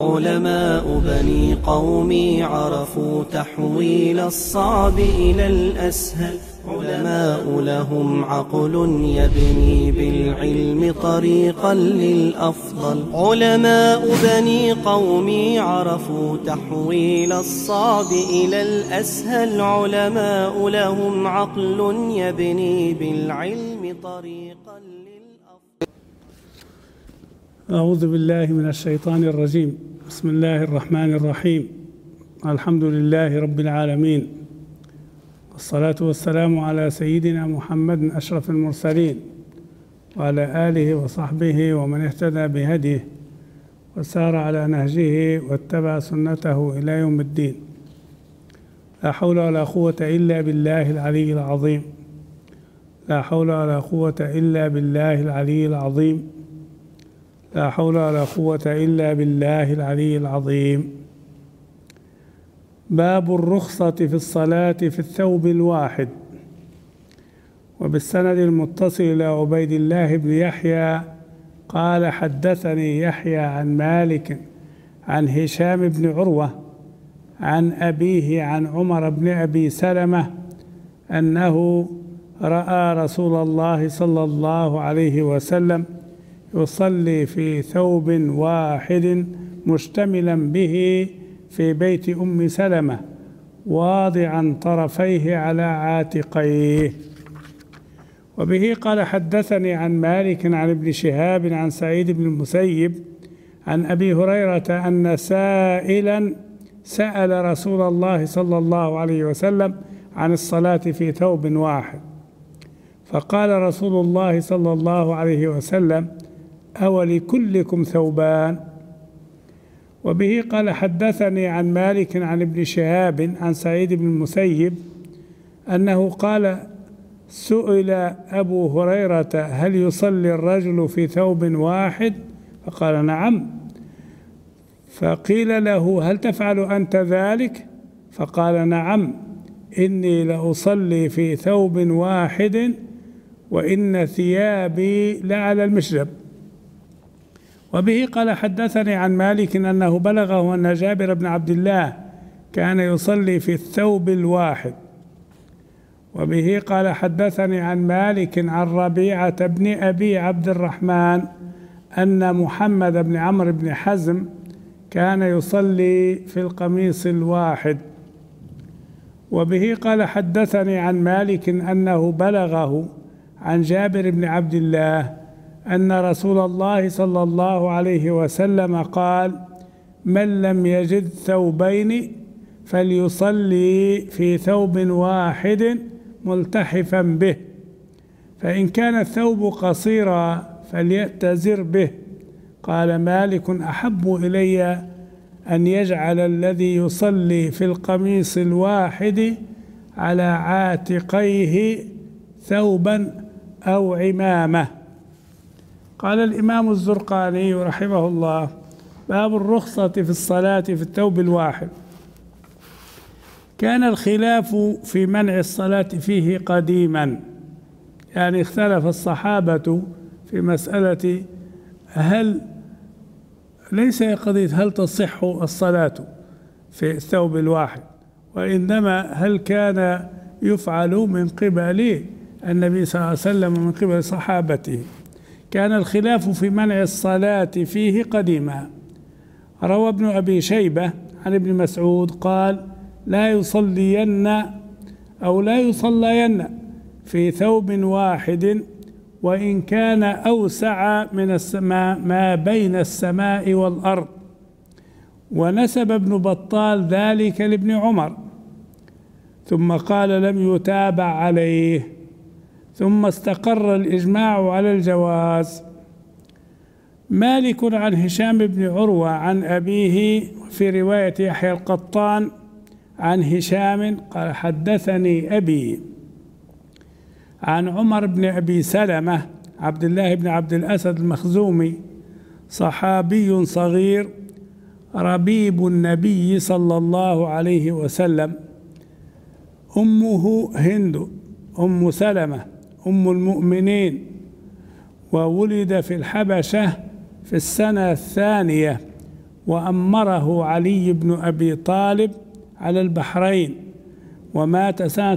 علماء بني قومي عرفوا تحويل الصعب إلى الأسهل. علماء لهم عقل يبني بالعلم طريقا للأفضل. علماء بني قومي عرفوا تحويل الصعب إلى الأسهل. علماء لهم عقل يبني بالعلم طريقا للأفضل. أعوذ بالله من الشيطان الرجيم. بسم الله الرحمن الرحيم. الحمد لله رب العالمين، والصلاة والسلام على سيدنا محمد أشرف المرسلين، وعلى آله وصحبه ومن اهتدى بهديه وسار على نهجه واتبع سنته إلى يوم الدين. لا حول ولا قوة إلا بالله العلي العظيم. لا حول ولا قوة إلا بالله العلي العظيم. لا حول ولا قوة إلا بالله العلي العظيم. باب الرخصة في الصلاة في الثوب الواحد. وبالسند المتصل إلى عبيد الله بن يحيى قال: حدثني يحيى عن مالك عن هشام بن عروة عن أبيه عن عمر بن أبي سلمة أنه رأى رسول الله صلى الله عليه وسلم يصلي في ثوب واحد مشتملا به في بيت أم سلمة واضعا طرفيه على عاتقيه. وبه قال: حدثني عن مالك عن ابن شهاب عن سعيد بن المسيب عن أبي هريرة أن سائلا سأل رسول الله صلى الله عليه وسلم عن الصلاة في ثوب واحد، فقال رسول الله صلى الله عليه وسلم: أولكلكم ثوبان؟ وبه قال: حدثني عن مالك عن ابن شهاب عن سعيد بن المسيب أنه قال: سئل أبو هريرة: هل يصلي الرجل في ثوب واحد؟ فقال: نعم. فقيل له: هل تفعل أنت ذلك؟ فقال: نعم، إني لأصلي في ثوب واحد وإن ثيابي لعلى المشرب. وبه قال: حدثني عن مالك أنه بلغه أن جابر بن عبد الله كان يصلي في الثوب الواحد. وبه قال: حدثني عن مالك عن ربيعة بن أبي عبد الرحمن أن محمد بن عمرو بن حزم كان يصلي في القميص الواحد. وبه قال: حدثني عن مالك أنه بلغه عن جابر بن عبد الله أن رسول الله صلى الله عليه وسلم قال: من لم يجد ثوبين فليصلي في ثوب واحد ملتحفا به، فإن كان الثوب قصيرا فليأتزر به. قال مالك: أحب إلي أن يجعل الذي يصلي في القميص الواحد على عاتقيه ثوبا أو عمامة. قال الإمام الزرقاني رحمه الله: باب الرخصة في الصلاة في الثوب الواحد. كان الخلاف في منع الصلاة فيه قديما، يعني اختلف الصحابة في مسألة ليس قضية هل تصح الصلاة في الثوب الواحد، وإنما هل كان يفعل من قبل النبي صلى الله عليه وسلم ومن قبل صحابته. كان الخلاف في منع الصلاة فيه قديما. روى ابن أبي شيبة عن ابن مسعود قال: لا يصلين أو لا يصلين في ثوب واحد وإن كان أوسع من السماء ما بين السماء والأرض. ونسب ابن بطال ذلك لابن عمر، ثم قال: لم يتابع عليه، ثم استقر الإجماع على الجواز. مالك عن هشام بن عروة عن أبيه، في رواية يحيى القطان عن هشام قال: حدثني أبي عن عمر بن أبي سلمة عبد الله بن عبد الأسد المخزومي، صحابي صغير ربيب النبي صلى الله عليه وسلم، أمه هند أم سلمة أم المؤمنين، وولد في الحبشة في السنة الثانية، وأمره علي بن أبي طالب على البحرين، ومات سنة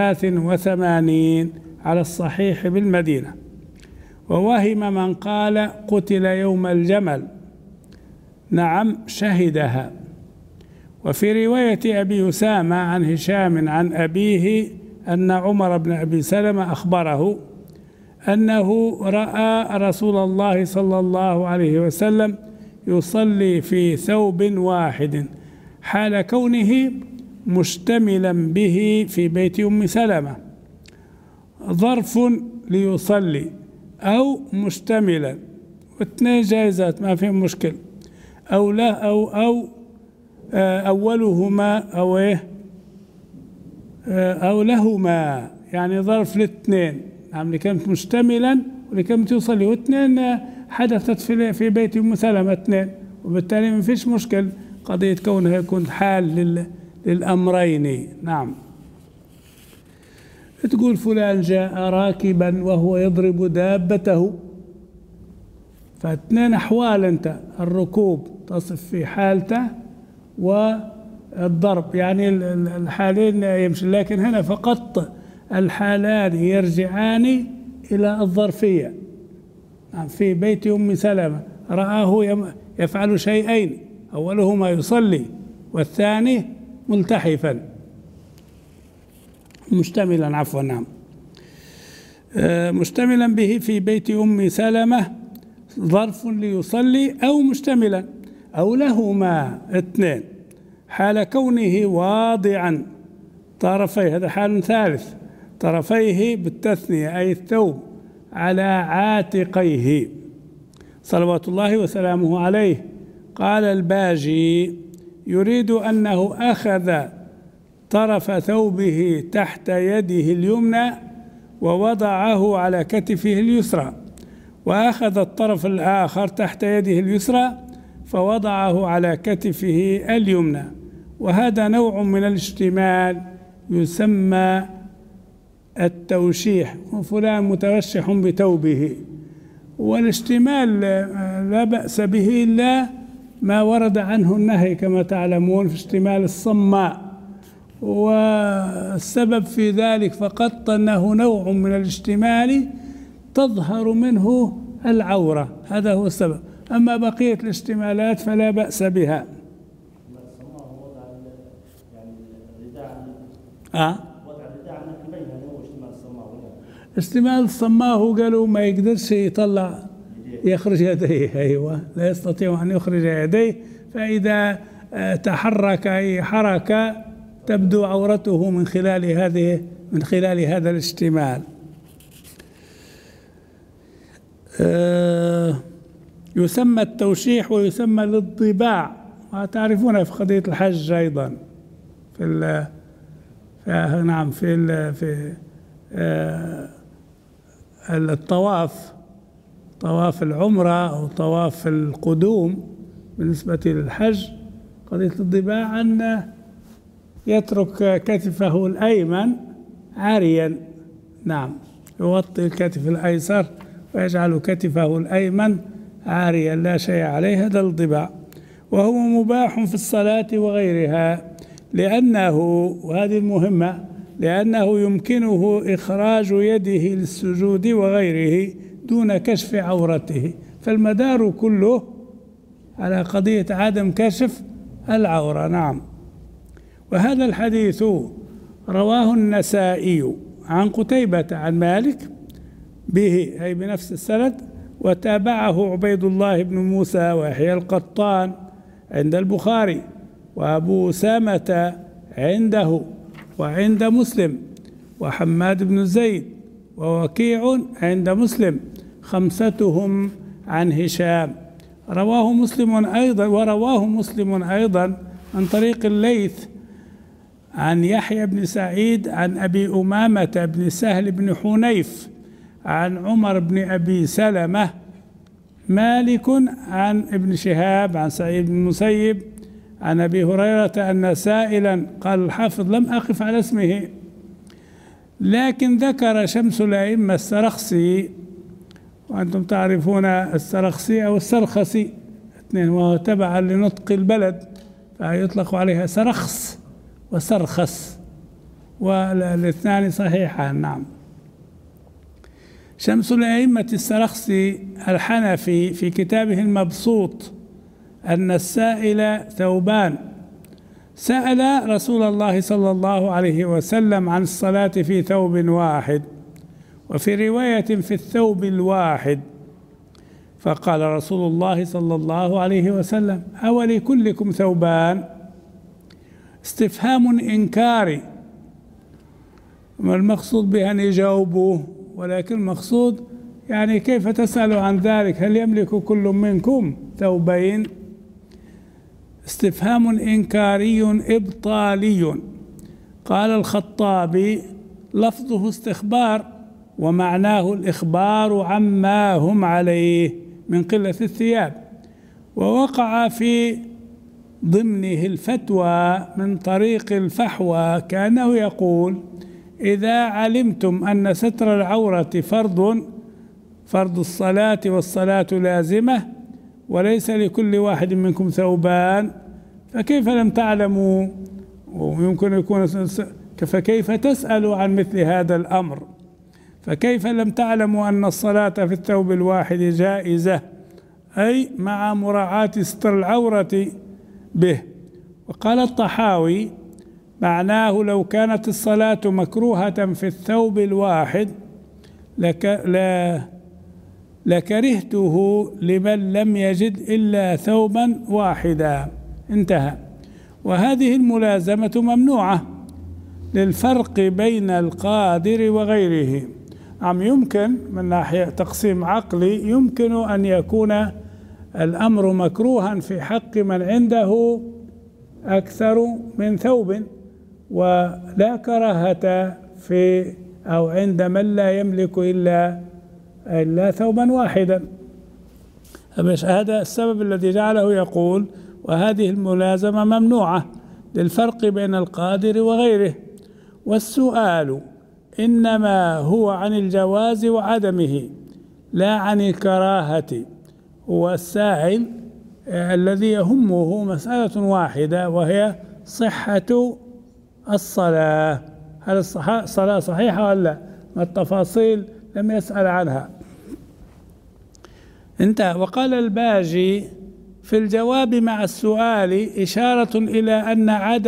83 على الصحيح بالمدينة. ووهم من قال قتل يوم الجمل، نعم شهدها. وفي رواية أبي أسامة عن هشام عن أبيه أن عمر بن أبي سلمة أخبره أنه رأى رسول الله صلى الله عليه وسلم يصلي في ثوب واحد حال كونه مشتملا به في بيت أم سلمة، ظرف ليصلي أو مشتملا، واثنين جائزات ما في مشكل، أو لا أو أولهما أو إيه أو لهما، يعني ظرف الاثنين، نعم لكلمة مشتملا ولكلمة يصلي، واثنين حدثت في بيت أم سلمة اثنين، وبالتالي ما فيش مشكل قضية كونها يكون حال للأمرين. نعم. تقول فلان جاء راكبا وهو يضرب دابته، فاثنين أحوال، أنت الركوب تصف في حالته والضرب، يعني الحالين يمشي، لكن هنا فقط الحالان يرجعان إلى الظرفية. في بيت أم سلمة رآه يفعل شيئين، أولهما يصلي والثاني ملتحفا مشتملا، عفوا نعم، مشتملا به في بيت أم سلمة، ظرف ليصلي أو مشتملا أو لهما اثنين، حال كونه واضعا طرفيه، هذا حال ثالث، طرفيه بالتثنية أي الثوب على عاتقيه صلوات الله وسلامه عليه. قال الباجي يريد أنه أخذ طرف ثوبه تحت يده اليمنى ووضعه على كتفه اليسرى، وأخذ الطرف الآخر تحت يده اليسرى فوضعه على كتفه اليمنى، وهذا نوع من الاشتمال يسمى التوشيح، وفلان متوشح بثوبه. والاشتمال لا بأس به إلا ما ورد عنه النهي كما تعلمون في اشتمال الصماء، والسبب في ذلك فقط أنه نوع من الاشتمال تظهر منه العورة، هذا هو السبب. أما بقية الاشتمالات فلا بأس بها. اشتمال الصماء هو قالوا ما يقدرش يطلع يخرج يديه، أيوة لا يستطيع أن يخرج يديه، فإذا تحرك أي حركة تبدو عورته من خلال هذا الاشتمال. يسمى التوشيح ويسمى الانطباع، وتعرفونها في قضية الحج أيضا في الطواف، طواف العمرة أو طواف القدوم بالنسبة للحج، قضية الانطباع أن يترك كتفه الأيمن عاريا، نعم يغطي الكتف الأيسر ويجعل كتفه الأيمن عاريا لا شيء عليه، هذا الانطباع. وهو مباح في الصلاة وغيرها، لأنه، وهذه المهمة، لأنه يمكنه إخراج يده للسجود وغيره دون كشف عورته، فالمدار كله على قضية عدم كشف العورة. نعم. وهذا الحديث رواه النسائي عن قتيبة عن مالك به أي بنفس السند، وتابعه عبيد الله بن موسى ويحيى القطان عند البخاري، وأبو أسامة عنده وعند مسلم، وحماد بن زيد ووكيع عند مسلم، خمستهم عن هشام. ورواه مسلم أيضا عن طريق الليث عن يحيى بن سعيد عن أبي أمامة بن سهل بن حنيف عن عمر بن أبي سلمة، مالك عن ابن شهاب عن سعيد بن المسيب عن أبي هريرة أن سائلا، قال الحافظ لم أقف على اسمه، لكن ذكر شمس الأئمة السرخسي، وأنتم تعرفون السرخسي أو السرخسي اثنين، وهو تبعا لنطق البلد فيطلق عليها سرخس وسرخس، والاثنان صحيحان. نعم. شمس الأئمة السرخسي الحنفي في كتابه المبسوط أن السائل ثوبان سأل رسول الله صلى الله عليه وسلم عن الصلاة في ثوب واحد، وفي رواية في الثوب الواحد، فقال رسول الله صلى الله عليه وسلم: أولكلكم ثوبان؟ استفهام إنكاري، ما المقصود به أن يجاوبوه، ولكن المقصود يعني كيف تسأل عن ذلك؟ هل يملك كل منكم ثوبين؟ استفهام إنكاري إبطالي. قال الخطابي: لفظه استخبار، ومعناه الإخبار عما هم عليه من قلة الثياب، ووقع في ضمنه الفتوى من طريق الفحوى، كأنه يقول: إذا علمتم أن ستر العورة فرض الصلاة والصلاة لازمة، وليس لكل واحد منكم ثوبان، فكيف لم تعلموا؟ ويمكن يكون فكيف تسألوا عن مثل هذا الأمر؟ فكيف لم تعلموا أن الصلاة في الثوب الواحد جائزة، أي مع مراعاة ستر العورة به. وقال الطحاوي: معناه لو كانت الصلاة مكروهة في الثوب الواحد لكرهته لمن لم يجد إلا ثوبا واحدا. انتهى. وهذه الملازمة ممنوعة للفرق بين القادر وغيره. يمكن من ناحية تقسيم عقلي يمكن أن يكون الأمر مكروها في حق من عنده أكثر من ثوب، ولا كراهة في أو عند من لا يملك إلا ثوبا واحدا. هذا السبب الذي جعله يقول: وهذه الملازمة ممنوعة للفرق بين القادر وغيره. والسؤال إنما هو عن الجواز وعدمه لا عن الكراهة. هو السائل الذي يهمه مسألة واحدة، وهي صحة الصلاة. هل الصلاة صحيحة ولا لا؟ ما التفاصيل لم يسأل عنها. انتهى. وقال الباجي في الجواب مع السؤال إشارة إلى أن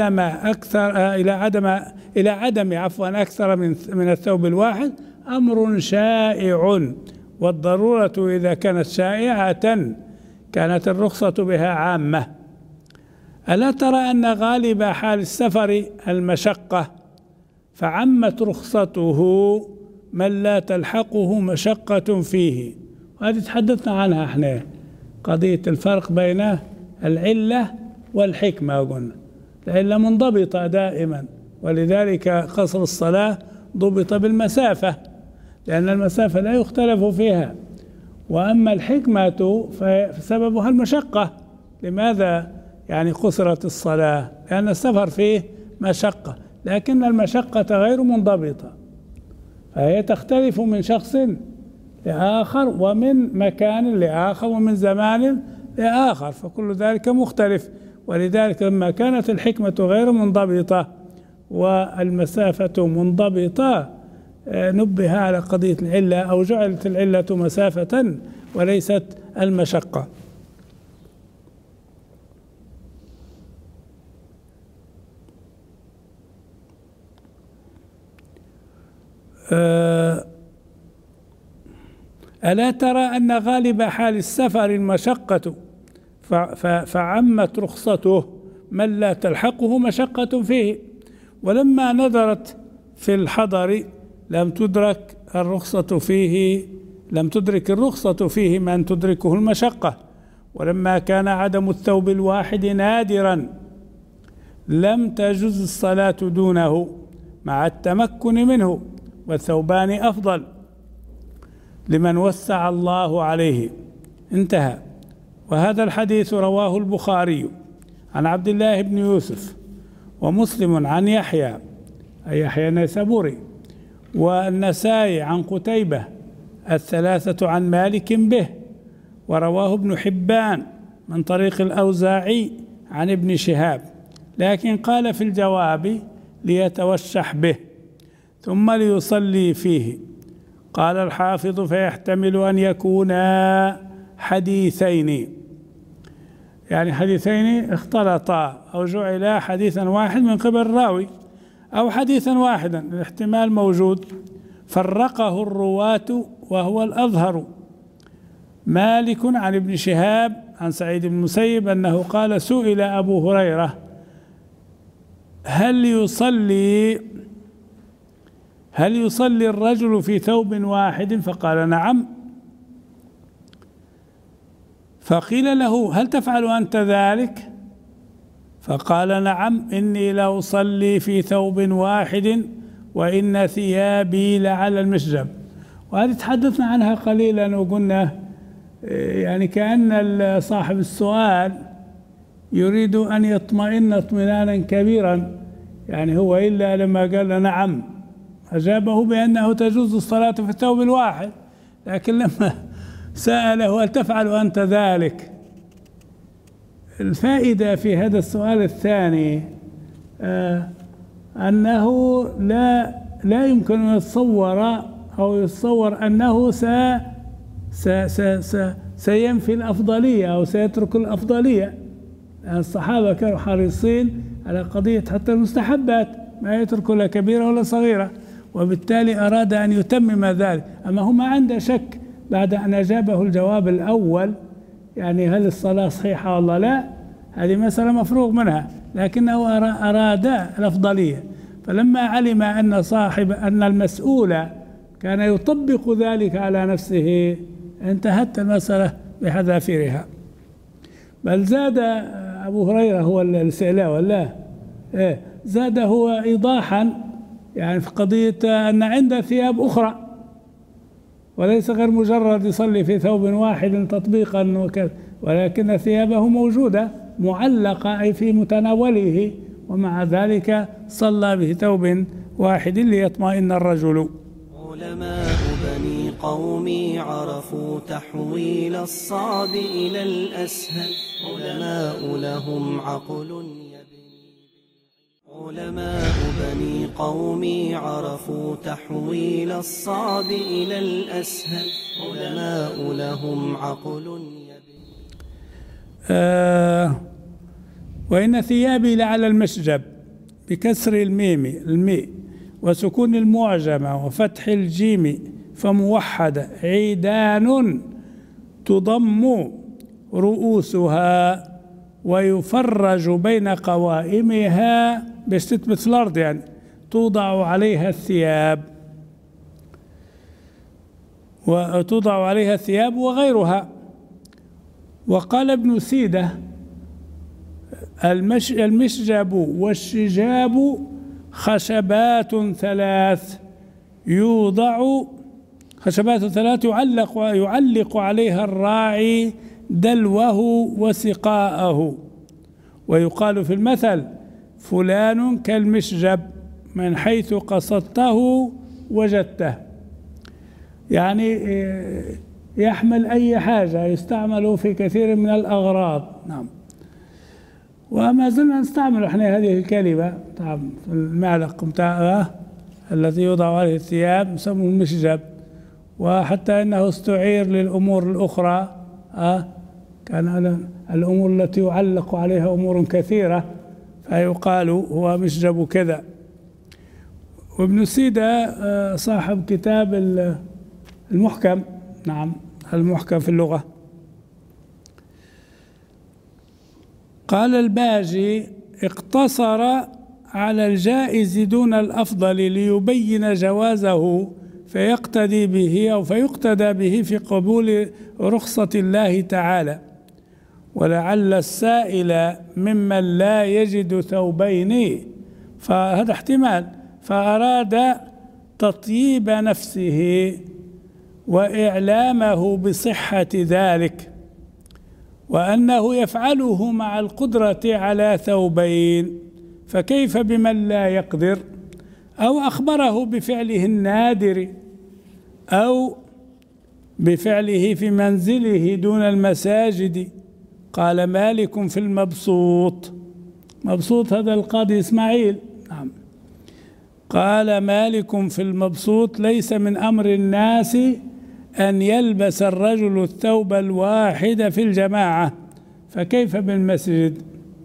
عدم أكثر من الثوب الواحد أمر شائع، والضرورة إذا كانت شائعة كانت الرخصة بها عامة. ألا ترى أن غالب حال السفر المشقة، فعمت رخصته من لا تلحقه مشقة فيه. وهذه تحدثنا عنها احنا، قضية الفرق بين العلة والحكمة. قلنا العلة منضبطة دائما، ولذلك قصر الصلاة ضبط بالمسافة، لأن المسافة لا يختلف فيها. وأما الحكمة فسببها المشقة. لماذا يعني قصرت الصلاة؟ لأن السفر فيه مشقة، لكن المشقة غير منضبطة، فهي تختلف من شخص لآخر، ومن مكان لآخر، ومن زمان لآخر، فكل ذلك مختلف. ولذلك لما كانت الحكمة غير منضبطة والمسافة منضبطة نبه على قضية العلة، أو جعلت العلة مسافة وليست المشقة. ألا ترى أن غالب حال السفر المشقة، فعمت رخصته من لا تلحقه مشقة فيه. ولما نظرت في الحضر لم تدرك الرخصة فيه من تدركه المشقة. ولما كان عدم الثوب الواحد نادرا لم تجز الصلاة دونه مع التمكن منه، والثوبان أفضل لمن وسع الله عليه. انتهى. وهذا الحديث رواه البخاري عن عبد الله بن يوسف، ومسلم عن يحيى النيسابوري، والنسائي عن قتيبة، الثلاثة عن مالك به، ورواه ابن حبان من طريق الأوزاعي عن ابن شهاب، لكن قال في الجواب ليتوشح به ثم ليصلي فيه. قال الحافظ فيحتمل أن يكونا حديثين، يعني حديثين اختلطا أو جعلا حديثا واحد من قبل الراوي، أو حديثا واحدا، الاحتمال موجود. فرقه الرواة وهو الأظهر. مالك عن ابن شهاب عن سعيد بن المسيب أنه قال سئل أبو هريرة هل يصلي الرجل في ثوب واحد؟ فقال نعم. فقيل له هل تفعل أنت ذلك؟ فقال نعم، إني لأصلي في ثوب واحد وإن ثيابي لعلى المشجب. وهذه تحدثنا عنها قليلا وقلنا يعني كأن صاحب السؤال يريد أن يطمئن اطمئنانا كبيرا، يعني هو إلا لما قال نعم أجابه بأنه تجوز الصلاة في الثوب الواحد، لكن لما سأله هل تفعل أنت ذلك؟ الفائدة في هذا السؤال الثاني أنه لا يمكن أن يتصور أنه سينفي الأفضلية أو سيترك الأفضلية. الصحابة كانوا حريصين على قضية حتى المستحبات ما يترك لا كبيرة ولا صغيرة، وبالتالي أراد أن يتمم ذلك. أما هو ما عنده شك بعد أن أجابه الجواب الأول، يعني هل الصلاة صحيحة ولا لا، هذه مسألة مفروغ منها، لكنه أراد الأفضلية. فلما علم أن المسؤول كان يطبق ذلك على نفسه انتهت المسألة بحذافيرها. بل زاد أبو هريرة هو السئلة ولا زاد هو إيضاحا يعني في قضية أن عنده ثياب أخرى، وليس غير مجرد يصلي في ثوب واحد تطبيقا وكذا، ولكن ثيابه موجودة معلقة أي في متناوله، ومع ذلك صلى به ثوب واحد ليطمئن الرجل. علماء بني قومي عرفوا تحويل الصعب إلى الأسهل، علماء لهم عقل علماء بني قومي عرفوا تحويل الصعب إلى الأسهل، علماء لهم عقل وإن ثيابي لعلى المشجب بكسر الميم وسكون المعجمة وفتح الجيم فموحدة عيدان تضم رؤوسها ويفرج بين قوائمها بستة في الأرض، يعني توضع عليها الثياب وغيرها. وقال ابن سيدة المشجب والشجاب خشبات ثلاث يعلق عليها الراعي دلوه وسقاءه، ويقال في المثل فلان كالمشجب من حيث قصدته وجدته، يعني يحمل أي حاجة، يستعمل في كثير من الأغراض. نعم، وما زلنا نستعمل احنا هذه الكلمة طبعا في المعلق متاعها الذي يوضع عليه الثياب يسمى المشجب، وحتى انه استعير للامور الاخرى كان الامور التي يعلق عليها امور كثيرة فيقال هو مشجب كذا. وابن سيدة صاحب كتاب المحكم، نعم المحكم في اللغة، قال الباجي اقتصر على الجائز دون الأفضل ليبين جوازه فيقتدي به أو فيقتدى به في قبول رخصة الله تعالى، ولعل السائل ممن لا يجد ثوبين، فهذا احتمال، فأراد تطييب نفسه وإعلامه بصحة ذلك، وأنه يفعله مع القدرة على ثوبين، فكيف بمن لا يقدر؟ أو أخبره بفعله النادر أو بفعله في منزله دون المساجد قال مالك في المبسوط. مبسوط هذا القاضي إسماعيل. نعم. قال مالك في المبسوط: ليس من أمر الناس أن يلبس الرجل الثوب الواحد في الجماعة، فكيف بالمسجد؟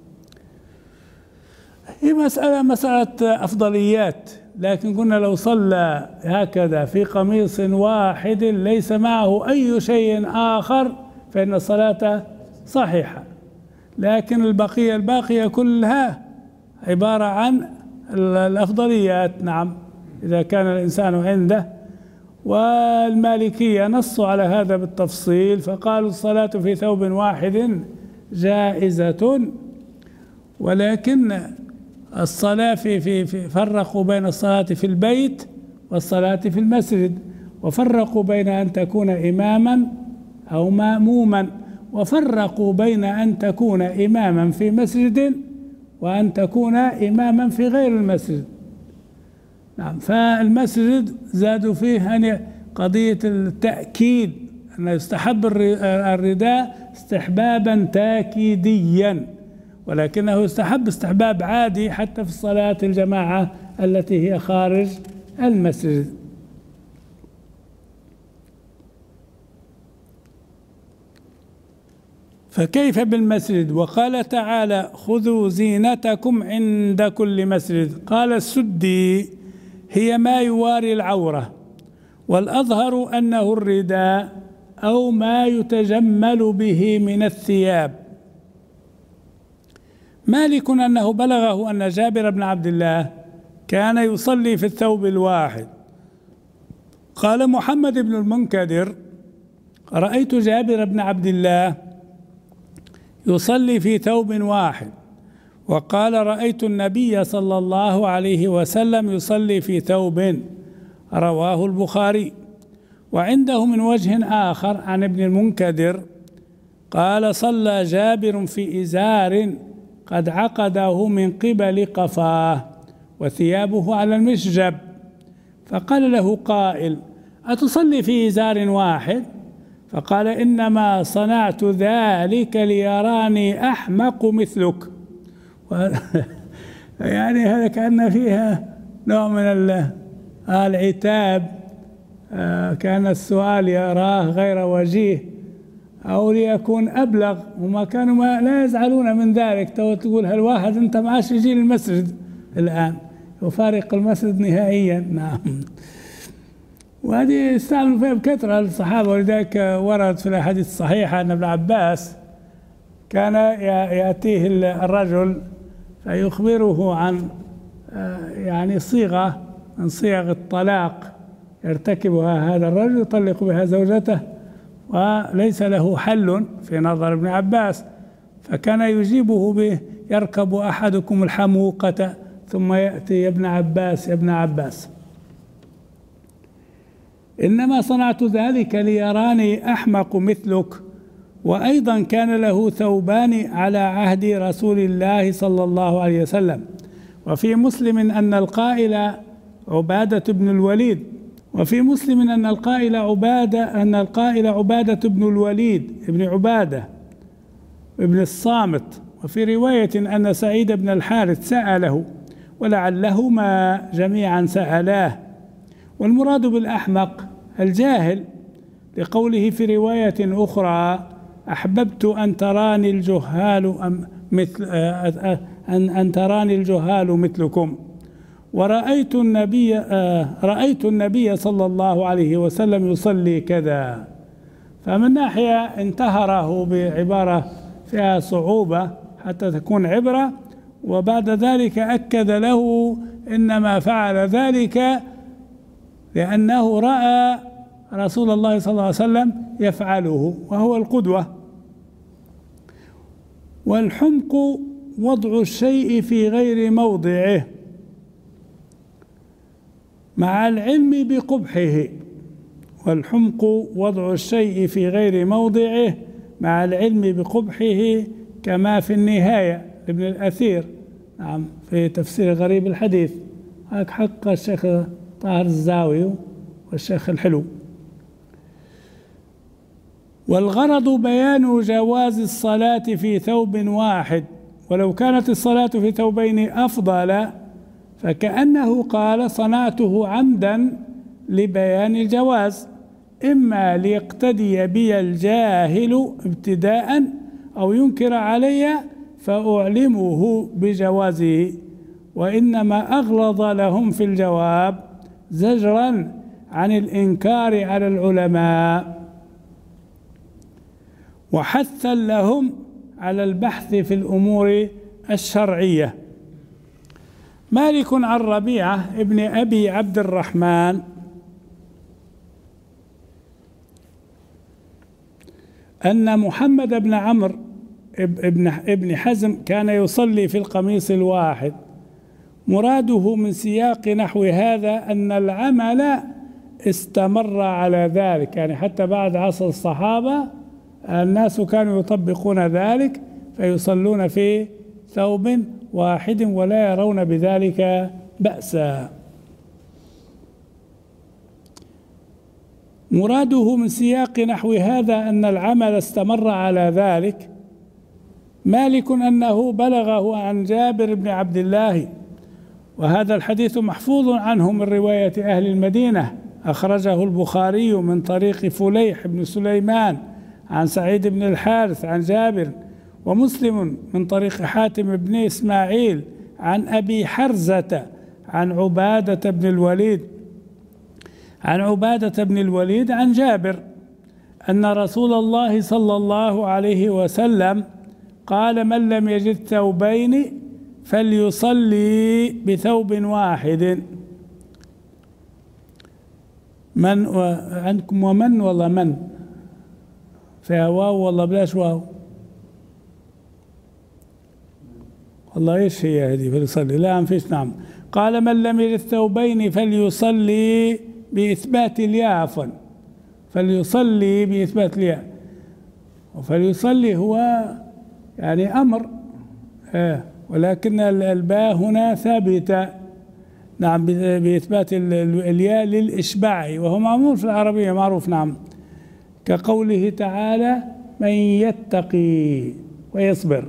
هي مسألة أفضليات، لكن قلنا لو صلى هكذا في قميص واحد ليس معه أي شيء آخر فإن الصلاة صحيحة، لكن الباقية كلها عبارة عن الأفضليات. نعم، إذا كان الإنسان عنده. والمالكية نصوا على هذا بالتفصيل، فقالوا الصلاة في ثوب واحد جائزة، ولكن الصلاة في فرقوا بين الصلاة في البيت والصلاة في المسجد، وفرقوا بين أن تكون إماما أو مأموما، وفرقوا بين أن تكون إماما في مسجد وأن تكون إماما في غير المسجد. نعم. فالمسجد زادوا فيه أن قضية التأكيد، أن يستحب الرداء استحبابا تأكيديا، ولكنه يستحب استحباب عادي حتى في الصلاة الجماعة التي هي خارج المسجد. فكيف بالمسجد؟ وقال تعالى: خذوا زينتكم عند كل مسجد. قال السدي: هي ما يواري العورة، والأظهر أنه الرداء أو ما يتجمل به من الثياب. مالك أنه بلغه أن جابر بن عبد الله كان يصلي في الثوب الواحد. قال محمد بن المنكدر: رأيت جابر بن عبد الله يصلي في ثوب واحد. وقال: رأيت النبي صلى الله عليه وسلم يصلي في ثوب. رواه البخاري. وعنده من وجه آخر عن ابن المنكدر قال: صلى جابر في إزار قد عقده من قبل قفاه وثيابه على المشجب، فقال له قائل: أتصلي في إزار واحد؟ فقال: إنما صنعت ذلك ليراني أحمق مثلك. يعني هذا كأن فيها نوع من العتاب، كان السؤال يراه غير وجيه أو ليكون أبلغ، وما كانوا لا يزعلون من ذلك. تقول هالواحد أنت معاش يجي للمسجد الآن، يفارق المسجد نهائيا. نعم. وهذه يستعملوا فيها بكثرة الصحابة، ولذلك ورد في الأحاديث الصحيحة أن ابن عباس كان يأتيه الرجل فيخبره عن يعني صيغة من صيغ الطلاق يرتكبها هذا الرجل، يطلق بها زوجته وليس له حل في نظر ابن عباس، فكان يجيبه به: يركب أحدكم الحموقة ثم يأتي يا ابن عباس يا ابن عباس. إنما صنعت ذلك ليراني أحمق مثلك. وأيضا كان له ثوبان على عهد رسول الله صلى الله عليه وسلم. وفي مسلم أن القائل عبادة بن الوليد عبادة بن الوليد ابن عبادة ابن الصامت. وفي رواية أن سعيد بن الحارث سأله، ولعلهما جميعا سألاه. والمراد بالأحمق الجاهل، لقوله في رواية أخرى: أحببت أن تراني الجهال مثلكم. ورأيت النبي صلى الله عليه وسلم يصلي كذا. فمن ناحية انتهره بعبارة فيها صعوبة حتى تكون عبرة، وبعد ذلك أكد له إنما فعل ذلك لأنه رأى رسول الله صلى الله عليه وسلم يفعله وهو القدوة. والحمق وضع الشيء في غير موضعه مع العلم بقبحه. والحمق وضع الشيء في غير موضعه مع العلم بقبحه، كما في النهاية لابن الأثير. نعم، في تفسير غريب الحديث. حق الشيخ طاهر الزاوي والشيخ الحلو. والغرض بيان جواز الصلاة في ثوب واحد، ولو كانت الصلاة في ثوبين أفضل فكأنه قال صنعته عمدا لبيان الجواز، إما ليقتدي بي الجاهل ابتداء أو ينكر علي فأعلمه بجوازه، وإنما أغلظ لهم في الجواب زجرا عن الإنكار على العلماء وحثا لهم على البحث في الأمور الشرعية. مالك عن ربيعة ابن أبي عبد الرحمن أن محمد بن عمرو ابن حزم كان يصلي في القميص الواحد. مراده من سياق نحو هذا أن العمل استمر على ذلك، يعني حتى بعد عصر الصحابة الناس كانوا يطبقون ذلك فيصلون في ثوب واحد ولا يرون بذلك بأسا. مراده من سياق نحو هذا أن العمل استمر على ذلك. مالك أنه بلغه عن جابر بن عبد الله، وهذا الحديث محفوظ عنه من رواية أهل المدينة، أخرجه البخاري من طريق فليح بن سليمان عن سعيد بن الحارث عن جابر، ومسلم من طريق حاتم بن إسماعيل عن أبي حرزة عن عبادة بن الوليد عن جابر أن رسول الله صلى الله عليه وسلم قال: من لم يجد ثوبين فليصلي بثوب واحد. من عندكم ومن والله من فيها واو والله بلاش واو؟ والله ايش هي هذه فليصلي؟ لا ما فيش. نعم. قال: من لم يجد ثوبين فليصلي بإثبات الياء، عفوا فليصلي بإثبات الياء، وفليصلي هو يعني أمر ولكن الباء هنا ثابتة. نعم بإثبات الياء للإشباع، وهو معمول في العربية معروف. نعم كقوله تعالى: من يتقي ويصبر.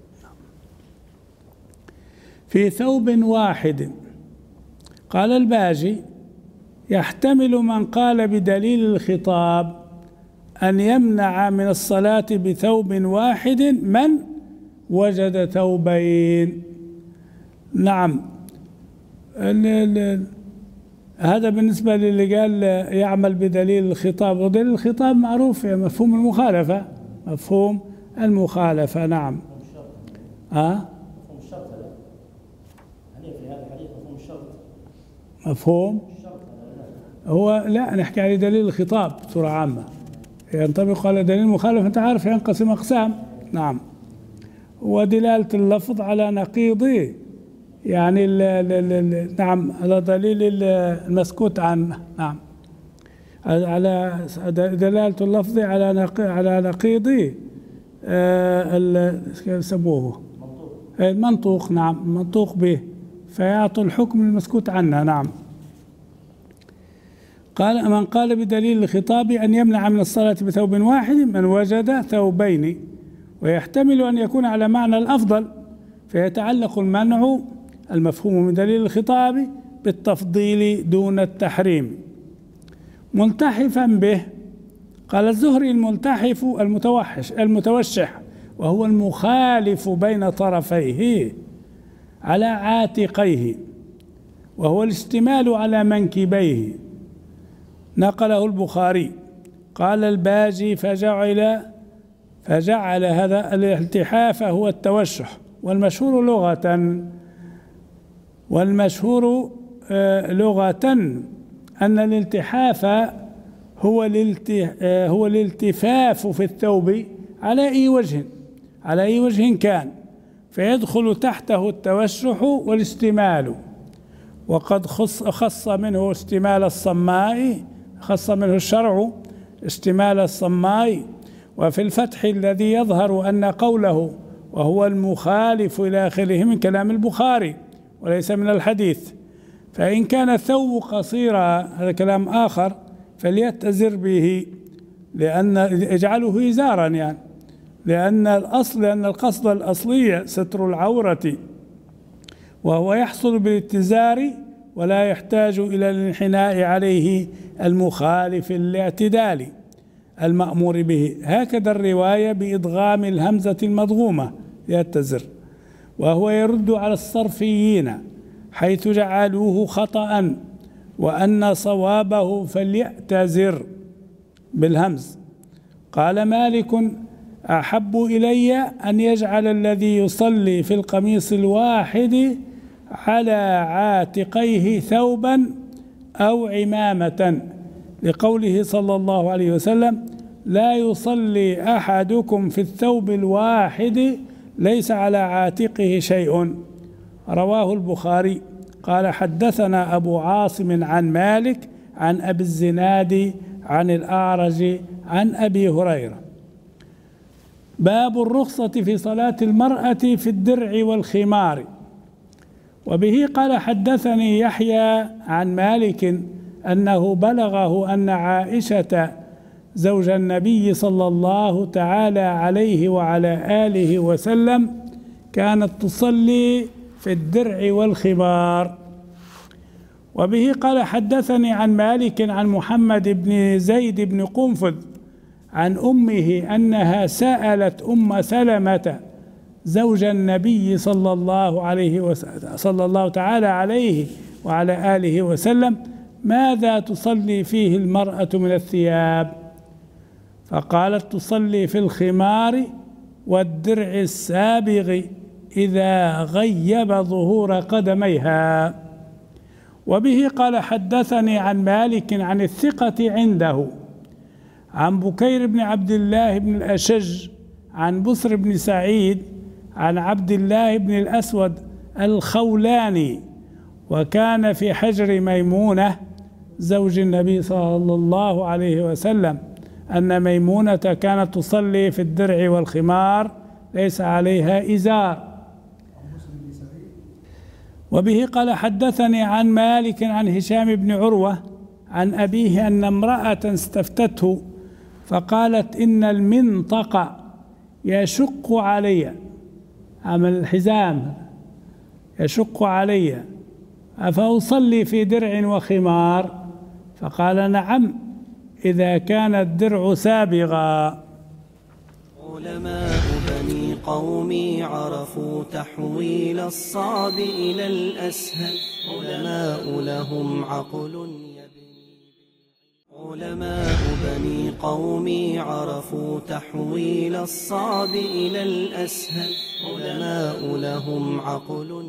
في ثوب واحد. قال الباجي: يحتمل من قال بدليل الخطاب أن يمنع من الصلاة بثوب واحد من وجد ثوبين. نعم هذا بالنسبة للي قال يعمل بدليل الخطاب، ودليل الخطاب معروف مفهوم المخالفة، مفهوم المخالفة. نعم مفهوم الشرط. هل في هذا الحديث مفهوم الشرط؟ مفهوم هو لا نحكي على دليل الخطاب بصورة عامة، ينطبق على دليل المخالفة. أنت عارف ينقسم أقسام. نعم ودلالة اللفظ على نقيضه، يعني نعم على دليل المسكوت عنه. نعم على دلالة اللفظ على نقيضه يسموه المنطوق. نعم منطوق به، فيعطوا الحكم المسكوت عنه. نعم. قال: من قال بدليل الخطاب أن يمنع من الصلاة بثوب واحد من وجد ثوبين، ويحتمل أن يكون على معنى الأفضل، فيتعلق المنع المفهوم من دليل الخطاب بالتفضيل دون التحريم. ملتحفا به. قال الزهري: الملتحف المتوشح، وهو المخالف بين طرفيه على عاتقيه، وهو الاشتمال على منكبيه. نقله البخاري. قال الباجي: فجعل هذا الالتحاف هو التوشح، والمشهور لغة أن الالتحاف هو الالتفاف في الثوب على أي وجه كان، فيدخل تحته التوشح والاستمال. وقد خص منه استمال الصماء، خص منه الشرع استمال الصماء. وفي الفتح الذي يظهر أن قوله وهو المخالف إلى آخره من كلام البخاري وليس من الحديث. فإن كان الثوب قصيرا، هذا كلام آخر، فليتزر به. لأن اجعله إزارا يعني، لأن القصد الأصلي ستر العورة، وهو يحصل بالاتزار ولا يحتاج إلى الانحناء عليه المخالف للاعتدال المأمور به. هكذا الرواية بإدغام الهمزة المضغومة يتزر، وهو يرد على الصرفيين حيث جعلوه خطأ، وأن صوابه فليأتزر بالهمز. قال مالك: أحب إلي أن يجعل الذي يصلي في القميص الواحد على عاتقيه ثوبا أو عمامة، لقوله صلى الله عليه وسلم: لا يصلي أحدكم في الثوب الواحد ليس على عاتقه شيء. رواه البخاري. قال: حدثنا أبو عاصم عن مالك عن أبي الزناد عن الأعرج عن أبي هريرة. باب الرخصة في صلاة المرأة في الدرع والخمار. وبه قال: حدثني يحيى عن مالك أنه بلغه أن عائشة زوج النبي صلى الله تعالى عليه وعلى آله وسلم كانت تصلي في الدرع والخمار. وبه قال: حدثني عن مالك عن محمد بن زيد بن قنفذ عن أمه أنها سألت أم سلمة زوج النبي صلى الله تعالى عليه وعلى آله وسلم: ماذا تصلي فيه المرأة من الثياب؟ فقالت: تصلي في الخمار والدرع السابغ إذا غيب ظهور قدميها. وبه قال: حدثني عن مالك عن الثقة عنده عن بكير بن عبد الله بن الأشج عن بصر بن سعيد عن عبد الله بن الأسود الخولاني، وكان في حجر ميمونة زوج النبي صلى الله عليه وسلم، أن ميمونة كانت تصلي في الدرع والخمار ليس عليها إزار. وبه قال: حدثني عن مالك عن هشام بن عروة عن أبيه أن امرأة استفتته فقالت: إن المنطق يشق علي، عمل الحزام يشق علي، أفأصلي في درع وخمار؟ فقال: نعم، إذا كان الدرع سابغا. علماء بني قومي عرفوا تحويل الصعب إلى الأسهل، علماء لهم عقل علماء بني قومي عرفوا تحويل الصعب إلى الأسهل، علماء لهم عقل.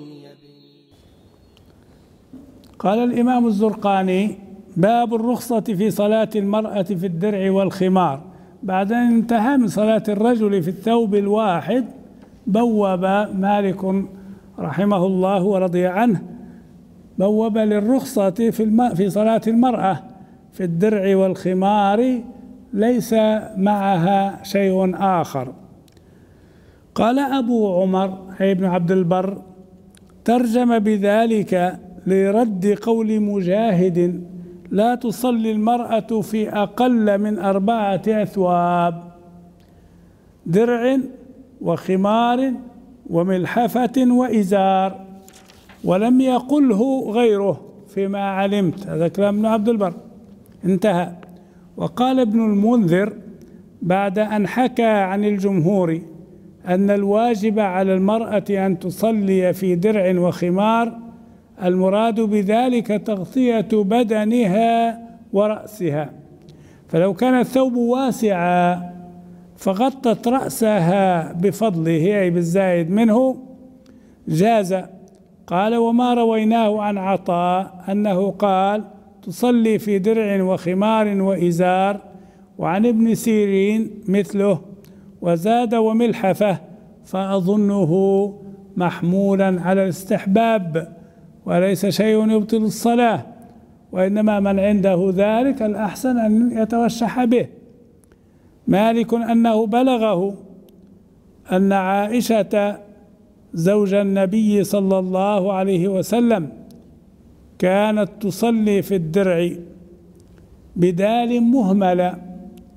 قال الإمام الزرقاني: باب الرخصة في صلاة المرأة في الدرع والخمار. بعد أن انتهى من صلاة الرجل في الثوب الواحد، بوب مالك رحمه الله ورضي عنه بوب للرخصة في صلاة المرأة في الدرع والخمار ليس معها شيء آخر. قال أبو عمر ابن عبد البر: ترجم بذلك لرد قول مجاهد: لا تصلي المرأة في أقل من 4 أثواب، درع وخمار وملحفة وإزار، ولم يقله غيره فيما علمت. هذا كلام ابن عبد البر، انتهى. وقال ابن المنذر بعد أن حكى عن الجمهور أن الواجب على المرأة أن تصلي في درع وخمار، المراد بذلك تغطية بدنها ورأسها، فلو كان الثوب واسعا فغطت رأسها بفضله أي بالزائد منه جاز. قال: وما رويناه عن عطاء أنه قال: تصلي في درع وخمار وإزار، وعن ابن سيرين مثله، وزاد: وملحفة، فأظنه محمولا على الاستحباب وليس شيء يبطل الصلاة، وإنما من عنده ذلك الأحسن أن يتوشح به. مالك أنه بلغه أن عائشة زوج النبي صلى الله عليه وسلم كانت تصلي في الدرع بدال مهملة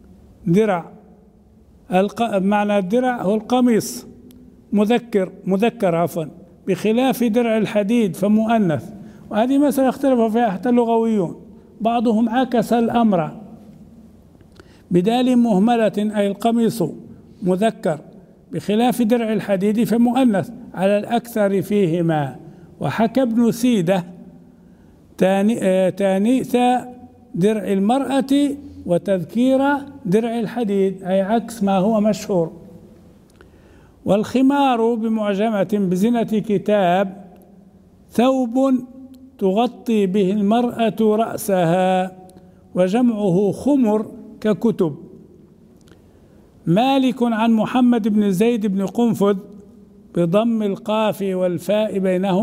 درع. معنى الدرع هو القميص، مذكر عفوا، بخلاف درع الحديد فمؤنث. وهذه مسألة اختلف فيها حتى اللغويون، بعضهم عكس الأمر بدال مهملة أي القميص مذكر بخلاف درع الحديد فمؤنث على الأكثر فيهما. وحكى ابن سيدة تانيث درع المرأة وتذكير درع الحديد، أي عكس ما هو مشهور. والخمار بمعجمة بزنة كتاب ثوب تغطي به المرأة رأسها، وجمعه خمر ككتب. مالك عن محمد بن زيد بن قنفذ بضم القاف والفاء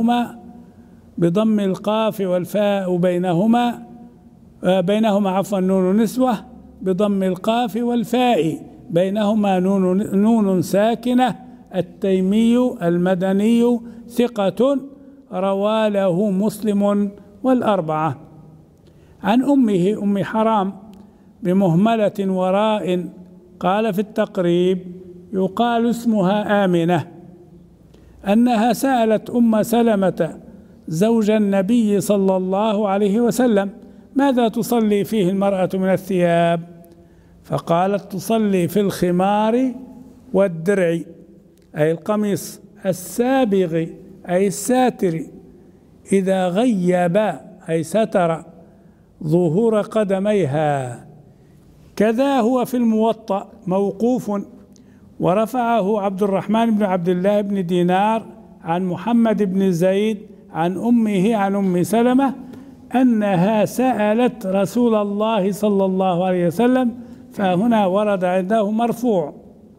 بينهما عفوا نون نسوة، بضم القاف والفاء بينهما نون ساكنة، التيمي المدني ثقة، روى له مسلم والأربعة. عن أمه أم حرام بمهملة وراء، قال في التقريب يقال اسمها آمنة، أنها سألت أم سلمة زوج النبي صلى الله عليه وسلم ماذا تصلي فيه المرأة من الثياب؟ فقالت تصلي في الخمار والدرع، أي القميص السابغ أي الساتر، إذا غيب أي ستر ظهور قدميها. كذا هو في الموطأ موقوف، ورفعه عبد الرحمن بن عبد الله بن دينار عن محمد بن زيد عن أمه عن أم سلمة أنها سألت رسول الله صلى الله عليه وسلم، فهنا ورد عنده مرفوع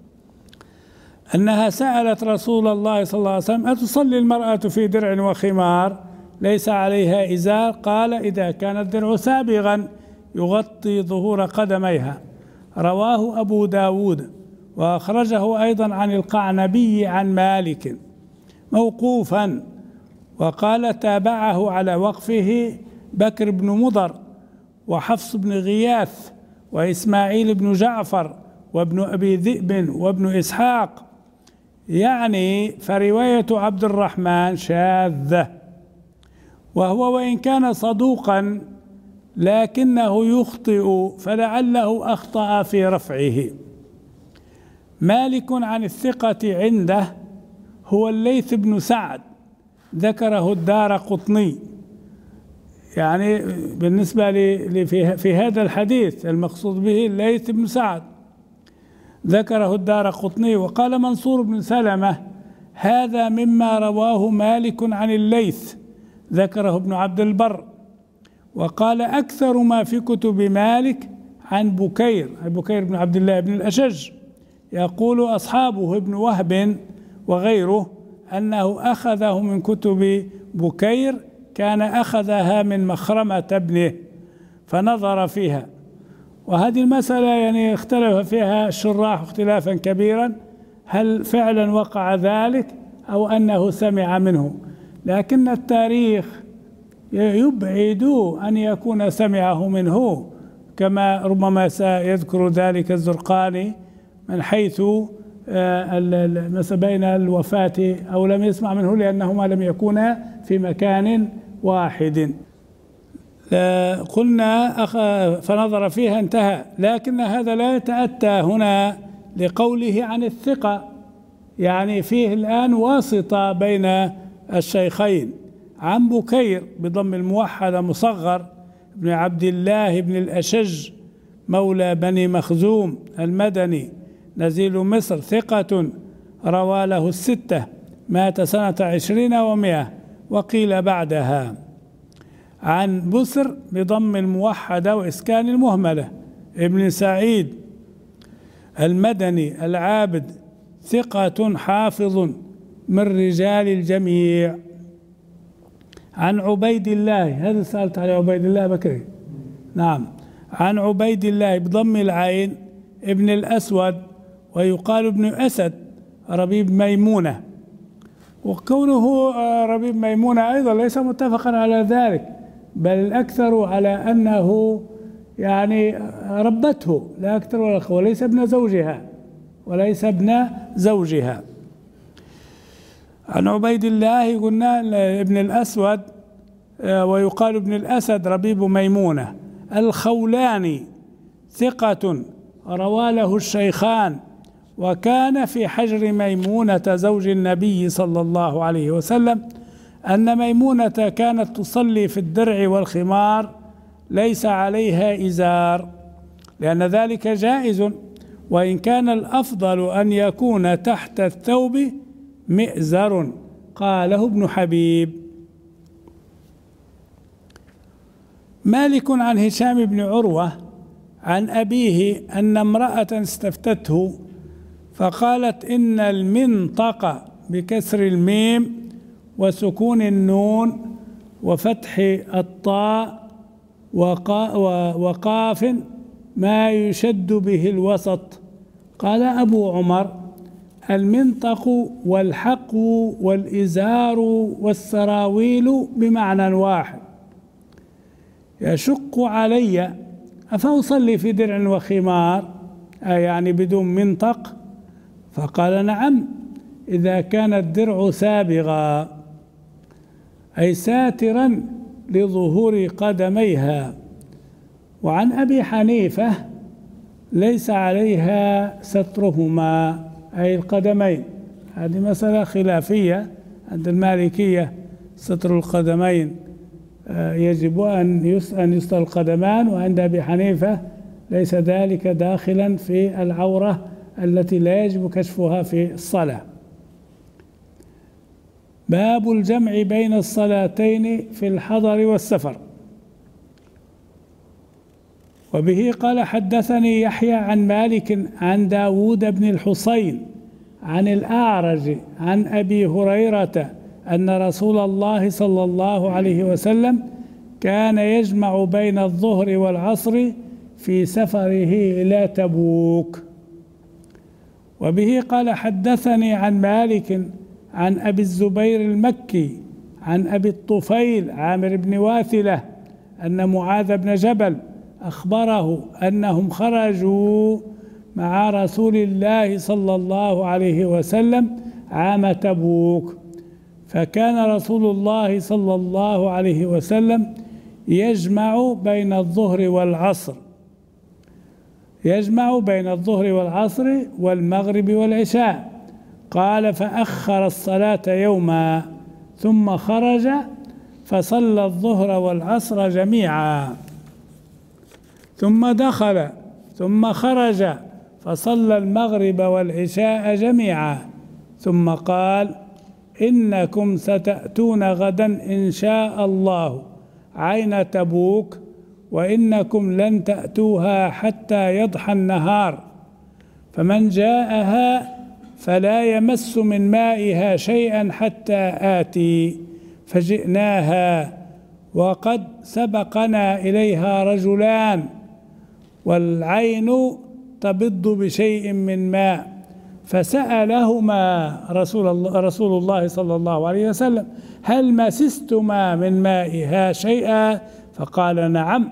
أنها سألت رسول الله صلى الله عليه وسلم أتصلي المرأة في درع وخمار ليس عليها إزار؟ قال إذا كان الدرع سابغا يغطي ظهور قدميها. رواه أبو داود، وأخرجه أيضا عن القعنبي عن مالك موقوفا، وقال تابعه على وقفه بكر بن مضر وحفص بن غياث وإسماعيل بن جعفر وابن أبي ذئب وابن إسحاق، يعني فرواية عبد الرحمن شاذة، وهو وإن كان صدوقا لكنه يخطئ، فلعله أخطأ في رفعه. مالك عن الثقة عنده هو الليث بن سعد، ذكره الدارقطني، يعني بالنسبة في هذا الحديث المقصود به الليث بن سعد، ذكره الدارقطني. وقال منصور بن سلمة هذا مما رواه مالك عن الليث، ذكره ابن عبد البر. وقال أكثر ما في كتب مالك عن بكير بن عبد الله بن الأشج، يقول أصحابه ابن وهب وغيره أنه أخذه من كتب بكير، كان أخذها من مخرمة ابنه فنظر فيها. وهذه المسألة يعني اختلف فيها الشراح اختلافا كبيرا، هل فعلا وقع ذلك أو أنه سمع منه، لكن التاريخ يبعد أن يكون سمعه منه، كما ربما سيذكر ذلك الزرقاني من حيث بين الوفاة أو لم يسمع منه لأنهما لم يكونا في مكان واحد. قلنا فنظر فيها انتهى، لكن هذا لا يتأتى هنا لقوله عن الثقة، يعني فيه الآن واسطة بين الشيخين. عن بكير بضم الموحدة مصغر بن عبد الله بن الأشج مولى بني مخزوم المدني نزيل مصر، ثقة، روى له الستة، مات سنة 20 و100 وقيل بعدها. عن بسر بضم الموحدة وإسكان المهملة ابن سعيد المدني العابد، ثقة حافظ من رجال الجميع. عن عبيد الله، هذا سألت على عبيد الله بكري، نعم، عن عبيد الله بضم العين ابن الأسود، ويقال ابن أسد ربيب ميمونة، وكونه ربيب ميمونة أيضا ليس متفقا على ذلك، بل الأكثر على أنه يعني ربته لا أكثر ولا أقل، وليس ابن زوجها. عن عبيد الله قلنا ابن الأسود ويقال ابن الأسد ربيب ميمونة الخولاني ثقة روى له الشيخان، وكان في حجر ميمونة زوج النبي صلى الله عليه وسلم أن ميمونة كانت تصلي في الدرع والخمار ليس عليها إزار، لأن ذلك جائز، وإن كان الأفضل أن يكون تحت الثوب مئزر، قاله ابن حبيب. مالك عن هشام بن عروة عن أبيه أن امرأة استفتته فقالت إن المنطق بكسر الميم وسكون النون وفتح الطاء وقاف ما يشد به الوسط. قال أبو عمر المنطق والحق والإزار والسراويل بمعنى واحد، يشق علي أفأصلي في درع وخمار يعني بدون منطق؟ فقال نعم إذا كان الدرع سابغا أي ساترا لظهور قدميها. وعن أبي حنيفة ليس عليها سترهما أي القدمين، هذه مسألة خلافية عند المالكية، ستر القدمين يجب أن يستر القدمان، وعند أبي حنيفة ليس ذلك داخلا في العورة التي لا يجب كشفها في الصلاة. باب الجمع بين الصلاتين في الحضر والسفر. وبه قال حدثني يحيى عن مالك عن داود بن الحصين عن الأعرج عن أبي هريرة أن رسول الله صلى الله عليه وسلم كان يجمع بين الظهر والعصر في سفره إلى تبوك. وبه قال حدثني عن مالك عن أبي الزبير المكي عن أبي الطفيل عامر بن واثلة أن معاذ بن جبل أخبره أنهم خرجوا مع رسول الله صلى الله عليه وسلم عام تبوك، فكان رسول الله صلى الله عليه وسلم يجمع بين الظهر والعصر والمغرب والعشاء. قال فأخر الصلاة يوما ثم خرج فصلى الظهر والعصر جميعا، ثم دخل ثم خرج فصلى المغرب والعشاء جميعا، ثم قال إنكم ستأتون غدا إن شاء الله عين تبوك، وإنكم لن تأتوها حتى يضحى النهار، فمن جاءها فلا يمس من مائها شيئا حتى آتي. فجئناها وقد سبقنا إليها رجلان والعين تبض بشيء من ماء، فسألهما رسول الله صلى الله عليه وسلم هل مسستما من مائها شيئا؟ فقال نعم.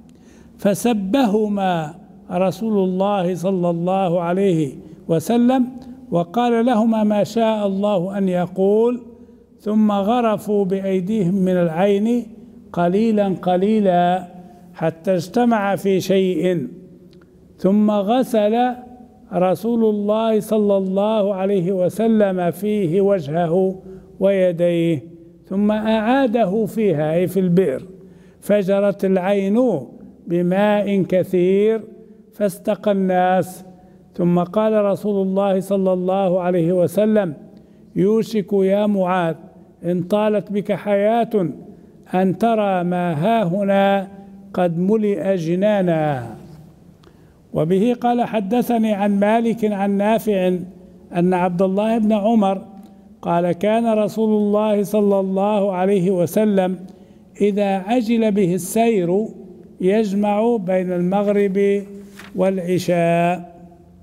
فسبهما رسول الله صلى الله عليه وسلم وقال لهما ما شاء الله أن يقول، ثم غرفوا بأيديهم من العين قليلا قليلا حتى اجتمع في شيء، ثم غسل رسول الله صلى الله عليه وسلم فيه وجهه ويديه، ثم أعاده فيها أي في البئر، فجرت العين بماء كثير فاستقى الناس. ثم قال رسول الله صلى الله عليه وسلم يوشك يا معاذ إن طالت بك حياة أن ترى ما هاهنا قد ملئ جنانا. وبه قال حدثني عن مالك عن نافع أن عبد الله بن عمر قال كان رسول الله صلى الله عليه وسلم إذا عجل به السير يجمع بين المغرب والعشاء.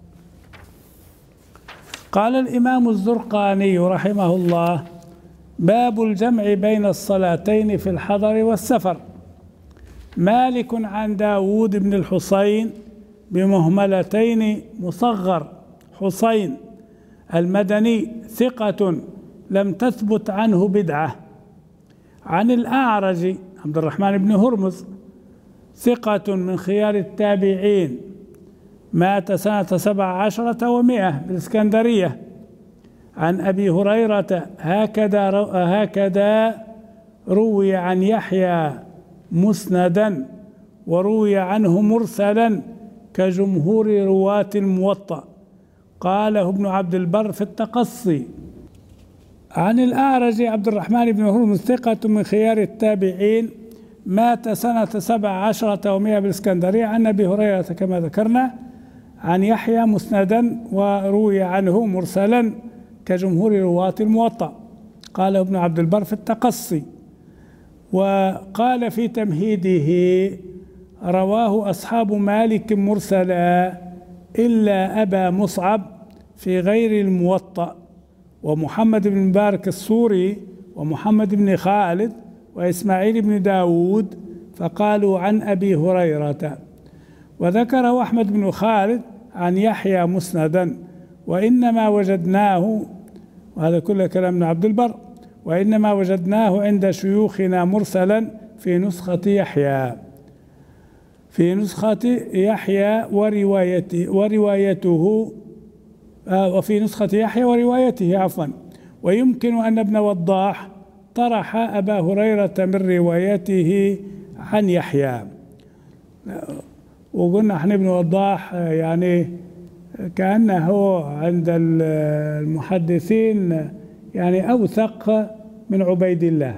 قال الإمام الزرقاني رحمه الله باب الجمع بين الصلاتين في الحضر والسفر. مالك عن داود بن الحصين بمهملتين مصغر حصين المدني ثقة لم تثبت عنه بدعة. عن الأعرج عبد الرحمن بن هرمز ثقة من خيار التابعين مات سنة 17 و100 بالإسكندرية. عن أبي هريرة هكذا روي عن يحيى مسندا وروي عنه مرسلا كجمهور رواة الموطأ، قاله ابن عبد البر في التقصي. عن الأعرج عبد الرحمن بن هرمز ثقة من خيار التابعين مات سنة 17 و100 بالإسكندرية. عن أبي هريرة كما ذكرنا، عن يحيى مسندا وروي عنه مرسلا كجمهور رواة الموطأ، قال ابن عبد البر في التقصي. وقال في تمهيده: رواه أصحاب مالك مرسلا إلا أبا مصعب في غير الموطأ، ومحمد بن مبارك السوري ومحمد بن خالد وإسماعيل بن داود فقالوا عن أبي هريرة. وذكره أحمد بن خالد عن يحيى مسندا، وإنما وجدناه، وهذا كله كلام ابن عبد البر، وإنما وجدناه عند شيوخنا مرسلا في نسخة يحيى وروايته وفي نسخة يحيى وروايته عفوا. ويمكن أن ابن وضاح طرح أبا هريرة من روايته عن يحيى. وقلنا احنا ابن وضاح يعني كأنه عند المحدثين يعني أوثق من عبيد الله.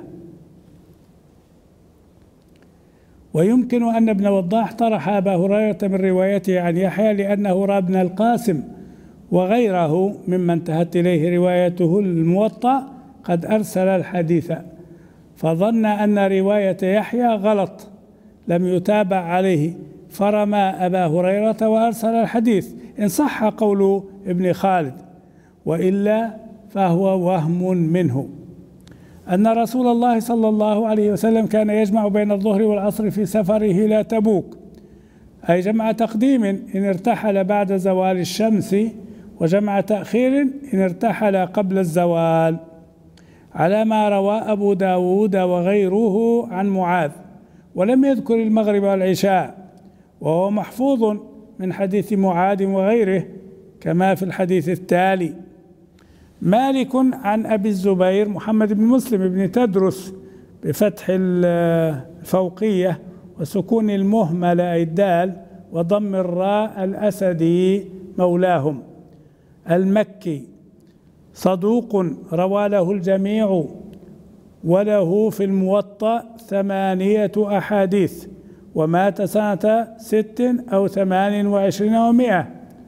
ويمكن أن ابن وضاح طرح أبا هريرة من روايته عن يحيى لأنه رأى ابن القاسم وغيره ممن انتهت إليه روايته الموطأ قد أرسل الحديث، فظن أن رواية يحيى غلط لم يتابع عليه، فرمى أبا هريرة وأرسل الحديث إن صح قول ابن خالد، وإلا فهو وهم منه. أن رسول الله صلى الله عليه وسلم كان يجمع بين الظهر والعصر في سفره إلى تبوك، أي جمع تقديم إن ارتحل بعد زوال الشمس، وجمع تأخير إن ارتحل قبل الزوال، على ما روى أبو داود وغيره عن معاذ، ولم يذكر المغرب والعشاء، وهو محفوظ من حديث معاذ وغيره كما في الحديث التالي. مالك عن أبي الزبير محمد بن مسلم بن تدرس بفتح الفوقية وسكون المهملة أي الدال وضم الراء الأسدي مولاهم المكي، صدوق روى له الجميع، وله في الموطأ 8 أحاديث، ومات سنة 26 أو 28 و100.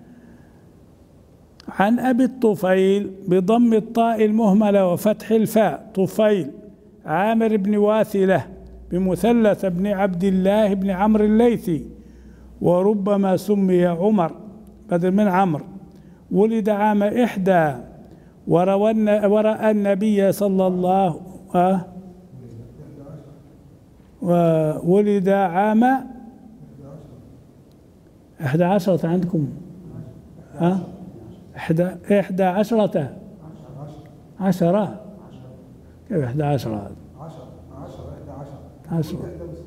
عن أبي الطفيل بضم الطاء المهملة وفتح الفاء طفيل عامر بن واثلة بمثلث بن عبد الله بن عمرو الليثي، وربما سمي عمر بدل من عمرو. ولد عام 1 ورأى النبي صلى الله وولد عام 11 عندكم 11 10 كيف 11 هذا 10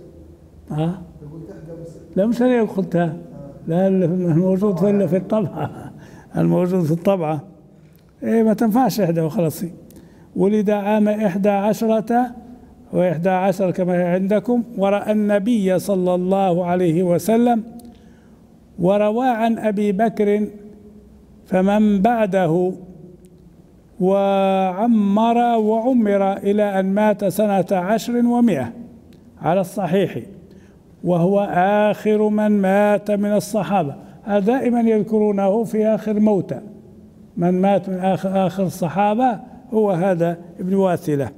لا مش أنا قلتها، لا الموجود في الطبعة، الموجود في الطبعة إيه ما تنفعش 11 وخلاص. ولد عام 11 و11 كما عندكم، ورأى النبي صلى الله عليه وسلم، وروى عن أبي بكر فمن بعده، وعمر وعمر إلى أن مات سنة 10 و100 على الصحيح، وهو آخر من مات من الصحابة. دائما يذكرونه في آخر موتى، من مات من آخر الصحابة هو هذا ابن واثلة.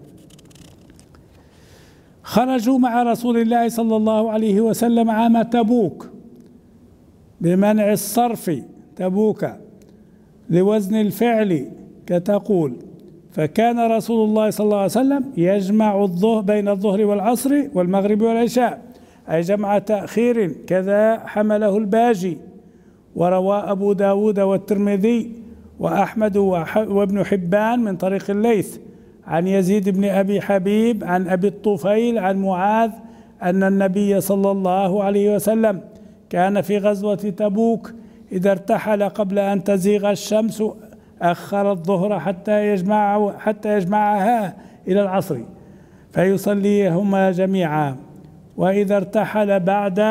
خرجوا مع رسول الله صلى الله عليه وسلم عام تبوك بمنع الصرف تبوك لوزن الفعل كتقول، فكان رسول الله صلى الله عليه وسلم يجمع بين الظهر والعصر والمغرب والعشاء، أي جمع تأخير، كذا حمله الباجي. وروى أبو داود والترمذي وأحمد وابن حبان من طريق الليث عن يزيد بن أبي حبيب عن أبي الطفيل عن معاذ أن النبي صلى الله عليه وسلم كان في غزوة تبوك إذا ارتحل قبل أن تزيغ الشمس أخر الظهر حتى يجمعها إلى العصر فيصليهما جميعا، وإذا ارتحل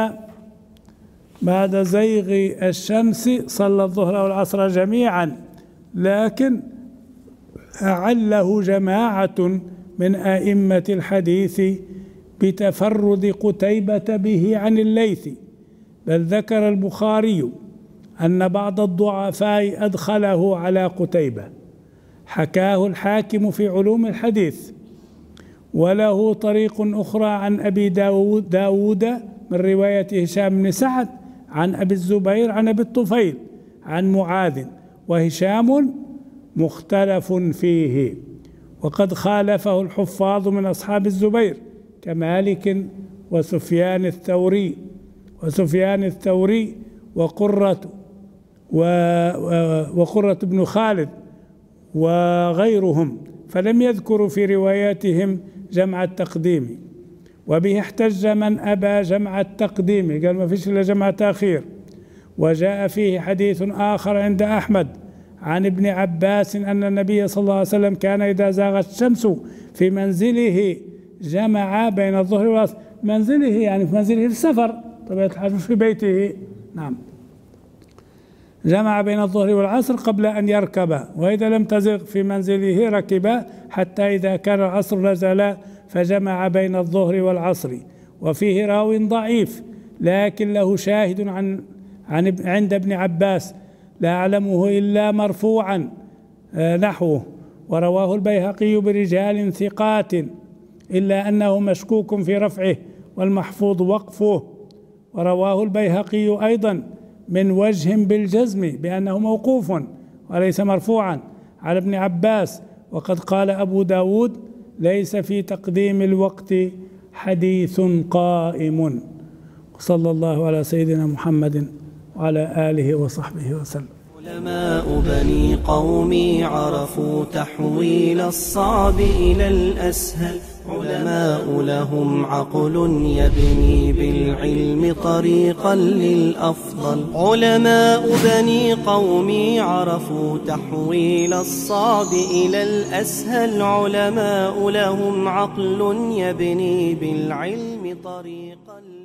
بعد زيغ الشمس صلى الظهر والعصر جميعا، لكن أعله جماعة من أئمة الحديث بتفرد قتيبة به عن الليث، بل ذكر البخاري أن بعض الضعفاء أدخله على قتيبة، حكاه الحاكم في علوم الحديث. وله طريق أخرى عن أبي داود من رواية هشام بن سعد عن أبي الزبير عن أبي الطفيل عن معاذ، وهشام مختلف فيه، وقد خالفه الحفاظ من أصحاب الزبير كمالك وسفيان الثوري وقرة بن خالد وغيرهم، فلم يذكروا في رواياتهم جمع التقديم. وبه احتج من أبى جمع التقديم، قال ما فيش إلا جمع تأخير. وجاء فيه حديث آخر عند أحمد عن ابن عباس أن النبي صلى الله عليه وسلم كان إذا زاغت الشمس في منزله جمع بين الظهر والعصر. منزله يعني في منزله في السفر، طبيعة الحال مش في بيته. نعم، جمع بين الظهر والعصر قبل أن يركب، وإذا لم تزغ في منزله ركب حتى إذا كان العصر نزل فجمع بين الظهر والعصر. وفيه راو ضعيف لكن له شاهد عند ابن عباس لا أعلمه إلا مرفوعا نحوه، ورواه البيهقي برجال ثقات إلا أنه مشكوك في رفعه والمحفوظ وقفه. ورواه البيهقي أيضا من وجه بالجزم بأنه موقوف وليس مرفوعا على ابن عباس. وقد قال أبو داود ليس في تقديم الوقت حديث قائم. صلى الله على سيدنا محمد وعلى آله وصحبه وسلم. علماء بني قومي عرفوا تحويل الصعب إلى الأسهل، علماء لهم عقل يبني بالعلم طريقا للأفضل. علماء بني قومي عرفوا تحويل الصعب إلى الأسهل، علماء لهم عقل يبني بالعلم طريقا